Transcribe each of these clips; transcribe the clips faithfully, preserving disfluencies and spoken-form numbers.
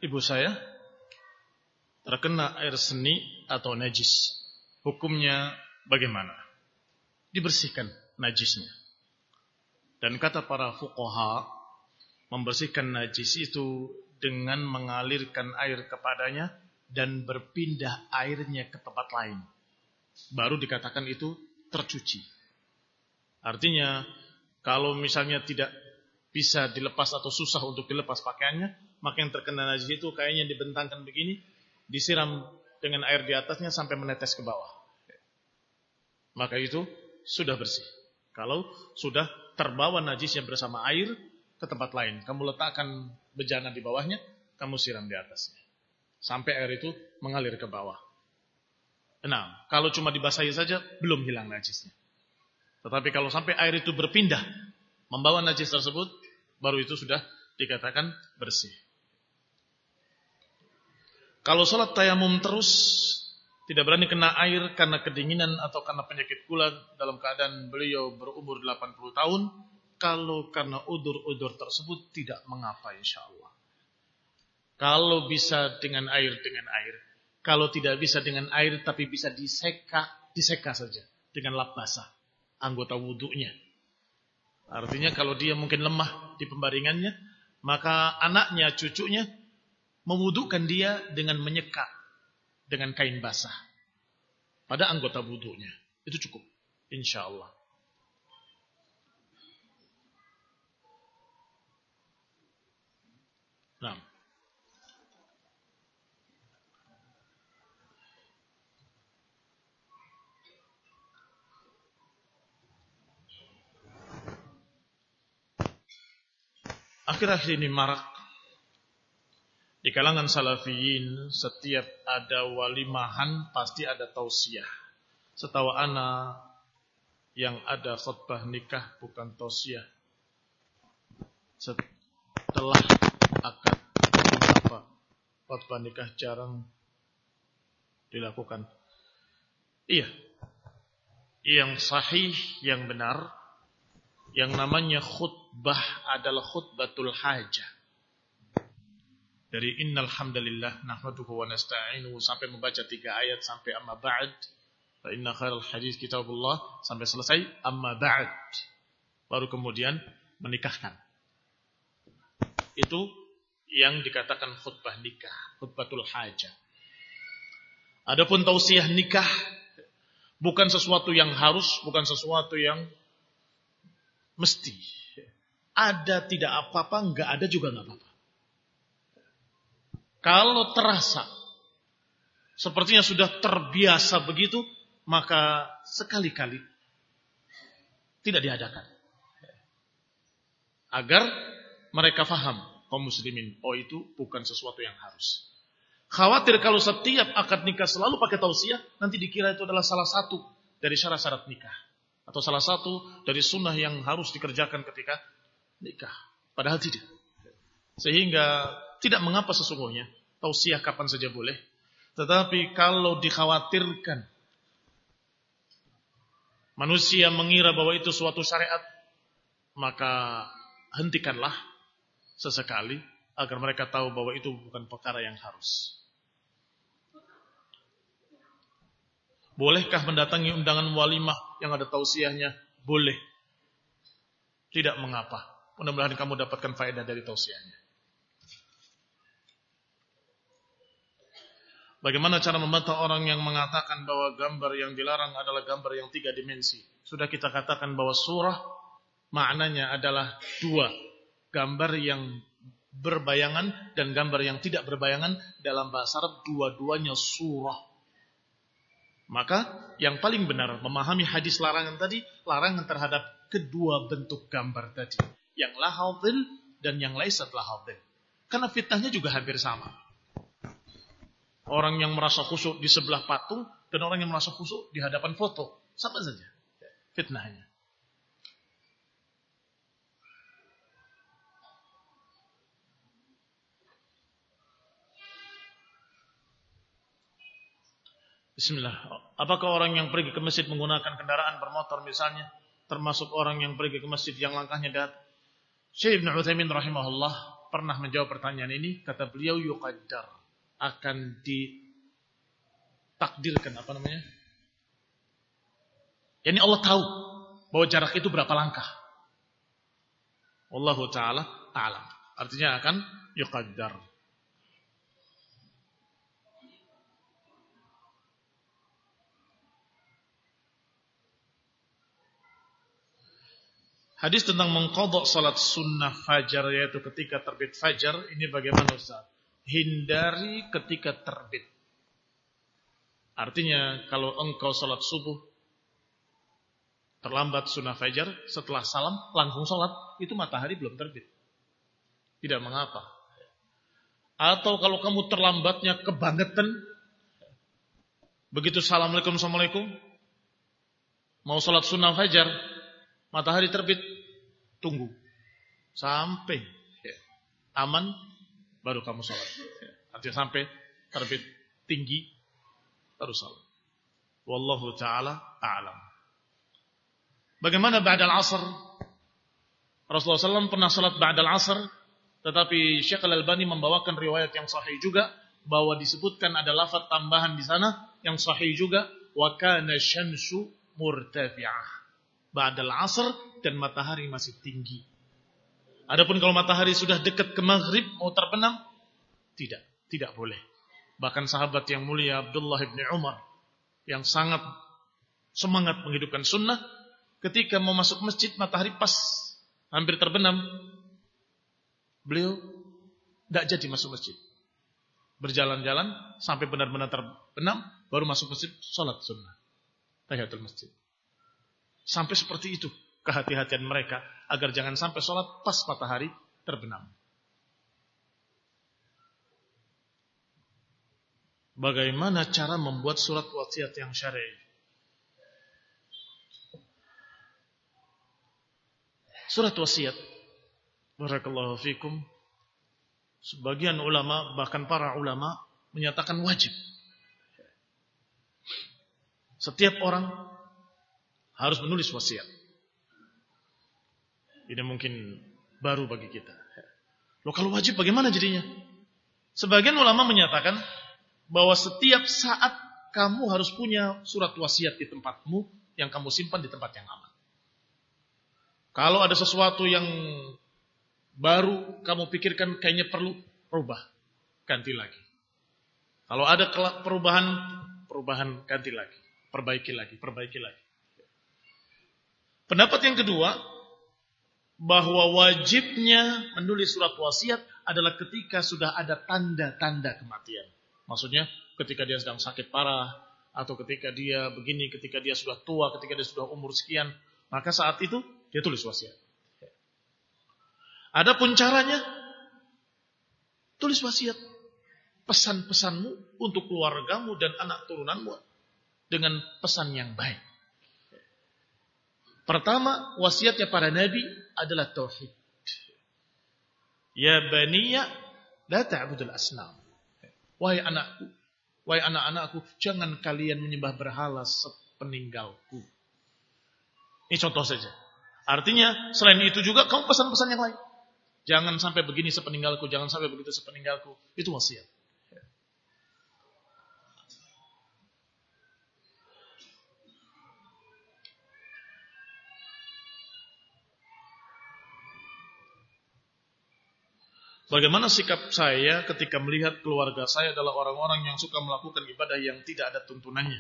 ibu saya terkena air seni atau najis. Hukumnya bagaimana? Dibersihkan najisnya. Dan kata para fuqaha, membersihkan najis itu dengan mengalirkan air kepadanya dan berpindah airnya ke tempat lain. Baru dikatakan itu tercuci. Artinya, kalau misalnya tidak bisa dilepas atau susah untuk dilepas pakaiannya, maka yang terkena najis itu kayaknya dibentangkan begini, disiram dengan air di atasnya sampai menetes ke bawah. Maka itu sudah bersih. Kalau sudah terbawa najisnya bersama air ke tempat lain, kamu letakkan bejana di bawahnya, kamu siram di atasnya sampai air itu mengalir ke bawah. Nah, kalau cuma dibasahi saja belum hilang najisnya. Tetapi kalau sampai air itu berpindah membawa najis tersebut, baru itu sudah dikatakan bersih. Kalau sholat tayamum terus, tidak berani kena air karena kedinginan atau karena penyakit gula dalam keadaan beliau berumur delapan puluh tahun, kalau karena udur-udur tersebut tidak mengapa insyaallah. Kalau bisa dengan air, dengan air. Kalau tidak bisa dengan air tapi bisa diseka, diseka saja dengan lap basah anggota wudunya. Artinya kalau dia mungkin lemah di pembaringannya, maka anaknya, cucunya mewudukan dia dengan menyeka dengan kain basah pada anggota wudunya. Itu cukup, insyaallah. Nah, akhir-akhir ini marak di kalangan salafiyin, setiap ada walimahan pasti ada tausiah. Setahu ana yang ada khutbah nikah bukan tausiah. Setelah akad apa khutbah nikah jarang dilakukan. Iya. Yang sahih, yang benar, yang namanya khutbah adalah khutbatul hajah. Dari innal hamdalillah nahmaduhu wa nasta'inuhu sampai membaca tiga ayat sampai amma ba'd fa inna khairal hadits kitabullah sampai selesai amma ba'd, baru kemudian menikahkan. Itu yang dikatakan khutbah nikah, khutbatul hajah. Adapun tausiah nikah bukan sesuatu yang harus, bukan sesuatu yang mesti. Ada tidak apa-apa, enggak ada juga enggak apa-apa. Kalau terasa sepertinya sudah terbiasa begitu, maka sekali-kali tidak diadakan. Agar mereka faham, kaum muslimin, oh itu bukan sesuatu yang harus. Khawatir kalau setiap akad nikah selalu pakai tausiah, nanti dikira itu adalah salah satu dari syarat-syarat nikah. Atau salah satu dari sunnah yang harus dikerjakan ketika nikah. Padahal tidak. Sehingga tidak mengapa sesungguhnya, tausiah kapan saja boleh. Tetapi kalau dikhawatirkan manusia mengira bahwa itu suatu syariat, maka hentikanlah sesekali agar mereka tahu bahwa itu bukan perkara yang harus. Bolehkah mendatangi undangan walimah yang ada tausiahnya? Boleh. Tidak mengapa. Mudah-mudahan kamu dapatkan faedah dari tausiahnya. Bagaimana cara membantah orang yang mengatakan bahwa gambar yang dilarang adalah gambar yang tiga dimensi? Sudah kita katakan bahwa surah maknanya adalah dua. Gambar yang berbayangan dan gambar yang tidak berbayangan. Dalam bahasa Arab dua-duanya surah. Maka yang paling benar memahami hadis larangan tadi, larangan terhadap kedua bentuk gambar tadi. Yang lahadil dan yang laisat lahadil. Karena fitnahnya juga hampir sama. Orang yang merasa khusyuk di sebelah patung dan orang yang merasa khusyuk di hadapan foto. Sama saja fitnahnya. Bismillah. Apakah orang yang pergi ke masjid menggunakan kendaraan bermotor misalnya, termasuk orang yang pergi ke masjid yang langkahnya datar? Syekh Ibnu Utsaimin rahimahullah pernah menjawab pertanyaan ini, kata beliau yuqaddar, akan ditakdirkan apa namanya? Yani Allah tahu bahwa jarak itu berapa langkah. Wallahu taala a'lam. Artinya akan yuqaddar. Hadis tentang mengqadha salat sunnah fajar, yaitu ketika terbit fajar, ini bagaimana Ustaz? Hindari ketika terbit. Artinya kalau engkau salat subuh terlambat sunnah fajar, setelah salam langsung salat, itu matahari belum terbit. Tidak mengapa. Atau kalau kamu terlambatnya kebangetan, begitu assalamualaikum assalamualaikum, mau salat sunnah fajar, matahari terbit, tunggu sampai ya, aman, baru kamu sholat. Ya, artinya sampai terbit tinggi, baru sholat. Wallahu ta'ala a'lam. Bagaimana ba'dal asr? Rasulullah shallallahu alaihi wasallam pernah sholat ba'dal asr, tetapi Syekh Al-Albani membawakan riwayat yang sahih juga, bahwa disebutkan ada lafaz tambahan di sana, yang sahih juga, wa kana syamsu murtafi'ah. Ba'dal asr, dan matahari masih tinggi. Adapun kalau matahari sudah dekat ke maghrib, mau terbenam, tidak, tidak boleh. Bahkan sahabat yang mulia Abdullah bin Umar, yang sangat semangat menghidupkan sunnah, ketika mau masuk masjid, matahari pas hampir terbenam, beliau tidak jadi masuk masjid. Berjalan-jalan sampai benar-benar terbenam, baru masuk masjid, sholat sunnah, tahiyatul masjid. Sampai seperti itu kehati-hatian mereka, agar jangan sampai sholat pas matahari terbenam. Bagaimana cara membuat surat wasiat yang syar'i? Surat wasiat, barakallahu fikum, sebagian ulama, bahkan para ulama, menyatakan wajib. Setiap orang harus menulis wasiat. Ini mungkin baru bagi kita. Loh, kalau wajib bagaimana jadinya? Sebagian ulama menyatakan bahwa setiap saat kamu harus punya surat wasiat di tempatmu, yang kamu simpan di tempat yang aman. Kalau ada sesuatu yang baru kamu pikirkan kayaknya perlu rubah, ganti lagi. Kalau ada perubahan, perubahan ganti lagi, perbaiki lagi, perbaiki lagi. Pendapat yang kedua, bahwa wajibnya menulis surat wasiat adalah ketika sudah ada tanda-tanda kematian. Maksudnya ketika dia sedang sakit parah, atau ketika dia begini, ketika dia sudah tua, ketika dia sudah umur sekian, maka saat itu dia tulis wasiat. Adapun caranya, tulis wasiat. Pesan-pesanmu untuk keluargamu dan anak turunanmu dengan pesan yang baik. Pertama, wasiatnya para nabi adalah tauhid. Ya baniya, la ta'budul asnam. Wahai anakku, wahai anak-anakku, jangan kalian menyembah berhala sepeninggalku. Ini contoh saja. Artinya, selain itu juga kamu pesan-pesan yang lain. Jangan sampai begini sepeninggalku, jangan sampai begitu sepeninggalku. Itu wasiat. Bagaimana sikap saya ketika melihat keluarga saya adalah orang-orang yang suka melakukan ibadah yang tidak ada tuntunannya?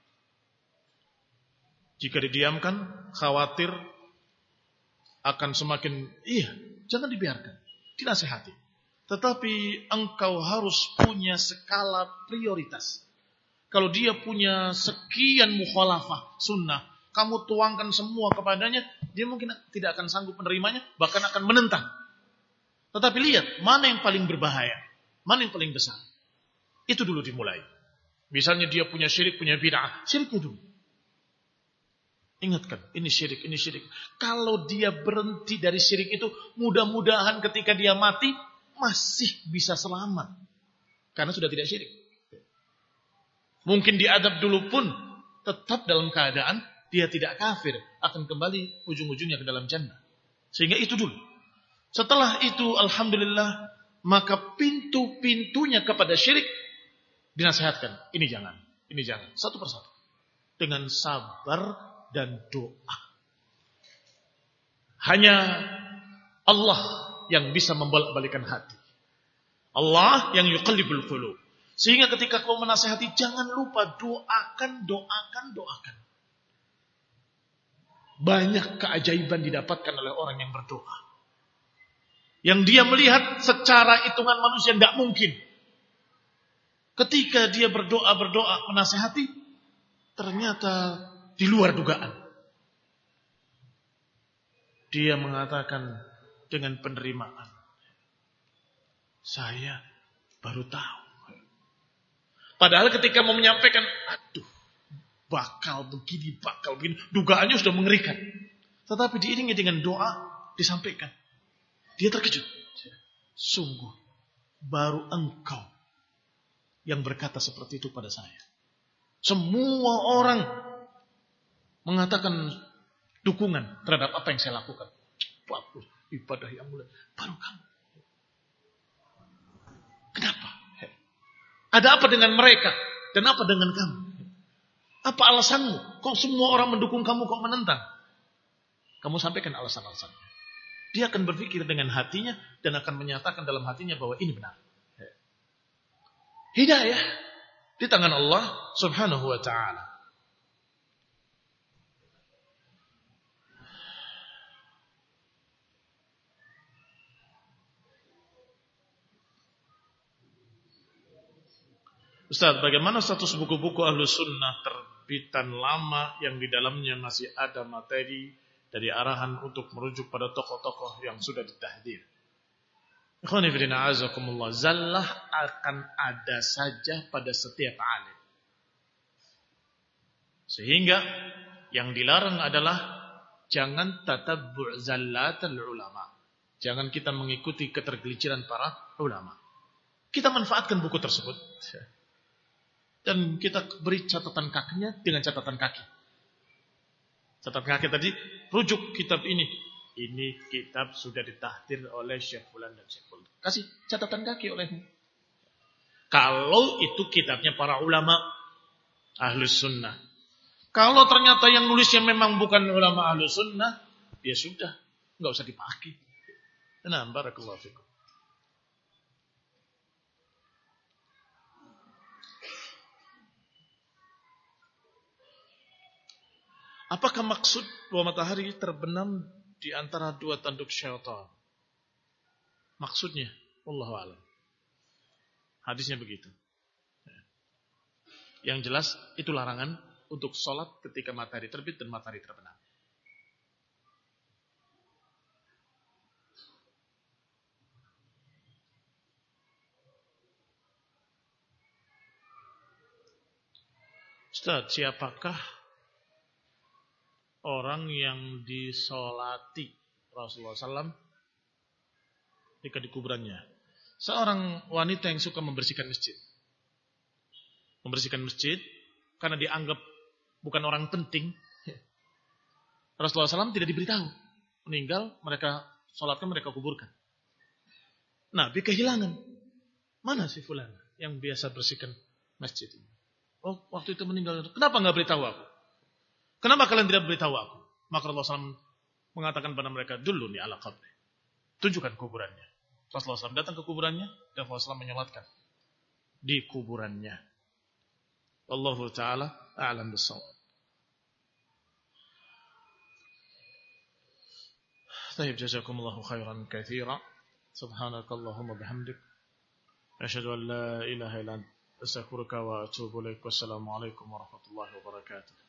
Jika didiamkan, khawatir akan semakin, iya, jangan dibiarkan, dinasihati. Tetapi engkau harus punya skala prioritas. Kalau dia punya sekian mukhalafah sunnah, kamu tuangkan semua kepadanya, dia mungkin tidak akan sanggup menerimanya, bahkan akan menentang. Tetapi lihat, mana yang paling berbahaya, mana yang paling besar. Itu dulu dimulai. Misalnya dia punya syirik, punya bid'ah, syiriknya dulu. Ingatkan, ini syirik, ini syirik. Kalau dia berhenti dari syirik itu, mudah-mudahan ketika dia mati, masih bisa selamat. Karena sudah tidak syirik. Mungkin diadab dulu pun, tetap dalam keadaan, dia tidak kafir. Akan kembali ujung-ujungnya ke dalam jannah. Sehingga itu dulu. Setelah itu alhamdulillah, maka pintu-pintunya kepada syirik dinasihatkan. Ini jangan, ini jangan. Satu persatu. Dengan sabar dan doa. Hanya Allah yang bisa membolak-balikan hati. Allah yang yuqallibul qulub. Sehingga ketika kau menasihati, jangan lupa doakan, doakan, doakan. Banyak keajaiban didapatkan oleh orang yang berdoa. Yang dia melihat secara hitungan manusia tidak mungkin. Ketika dia berdoa-berdoa menasihati, ternyata di luar dugaan. Dia mengatakan dengan penerimaan, saya baru tahu. Padahal ketika mau menyampaikan, aduh, bakal begini, bakal begini, dugaannya sudah mengerikan. Tetapi diiringi dengan doa, disampaikan. Dia terkejut. Sungguh, baru engkau yang berkata seperti itu pada saya. Semua orang mengatakan dukungan terhadap apa yang saya lakukan. Bagus, ibadah yang mulia. Baru kamu. Kenapa? Ada apa dengan mereka? Dan apa dengan kamu? Apa alasanmu? Kok semua orang mendukung kamu, kok menentang? Kamu sampaikan alasan-alasannya. Dia akan berpikir dengan hatinya dan akan menyatakan dalam hatinya bahwa ini benar. Hidayah di tangan Allah Subhanahu wa ta'ala. Ustaz, bagaimana status buku-buku Ahlus Sunnah terbitan lama yang di dalamnya masih ada materi dari arahan untuk merujuk pada tokoh-tokoh yang sudah ditahdir? Ikhwani fillah azakumullah, zallah akan ada saja pada setiap alim. Sehingga yang dilarang adalah jangan tatabbu' zallatul ulama. Jangan kita mengikuti ketergelinciran para ulama. Kita manfaatkan buku tersebut dan kita beri catatan kakinya dengan catatan kaki. Catatan kaki tadi, rujuk kitab ini. Ini kitab sudah ditahdir oleh Syekh Fulan dan Syekh Fulan. Kasih catatan kaki olehmu. Kalau itu kitabnya para ulama Ahlus Sunnah. Kalau ternyata yang nulisnya memang bukan ulama Ahlus Sunnah, ya sudah, nggak usah dipakai. Nah, barakallahu fikum. Apakah maksud bahwa matahari terbenam di antara dua tanduk syaitan? Maksudnya, wallahu a'lam. Hadisnya begitu. Yang jelas, itu larangan untuk sholat ketika matahari terbit dan matahari terbenam. Ustaz, siapakah orang yang disolati Rasulullah shallallahu alaihi wasallam ketika di kuburannya? Seorang wanita yang suka membersihkan masjid. Membersihkan masjid karena dianggap bukan orang penting. Rasulullah shallallahu alaihi wasallam tidak diberitahu. Meninggal, mereka sholatkan, mereka kuburkan. Nabi kehilangan. Mana si fulan yang biasa bersihkan masjid ini? Oh, waktu itu meninggal. Kenapa nggak beritahu aku? Kenapa kalian tidak beritahu aku? Maka Rasulullah shallallahu alaihi wasallam mengatakan pada mereka, dulu nih ala qabri. Tunjukkan kuburannya. Rasulullah shallallahu alaihi wasallam datang ke kuburannya dan Rasulullah shallallahu alaihi wasallam menyolatkan di kuburannya. Wallahu ta'ala a'lam bis-shawab. Tayyib, jazakumullahu khairan katsira. Subhanakallahumma bihamdik. Asyhadu an la ilaha illa anta astaghfiruka wa atubu ilaik. Wassalamu alaikum warahmatullahi wabarakatuh.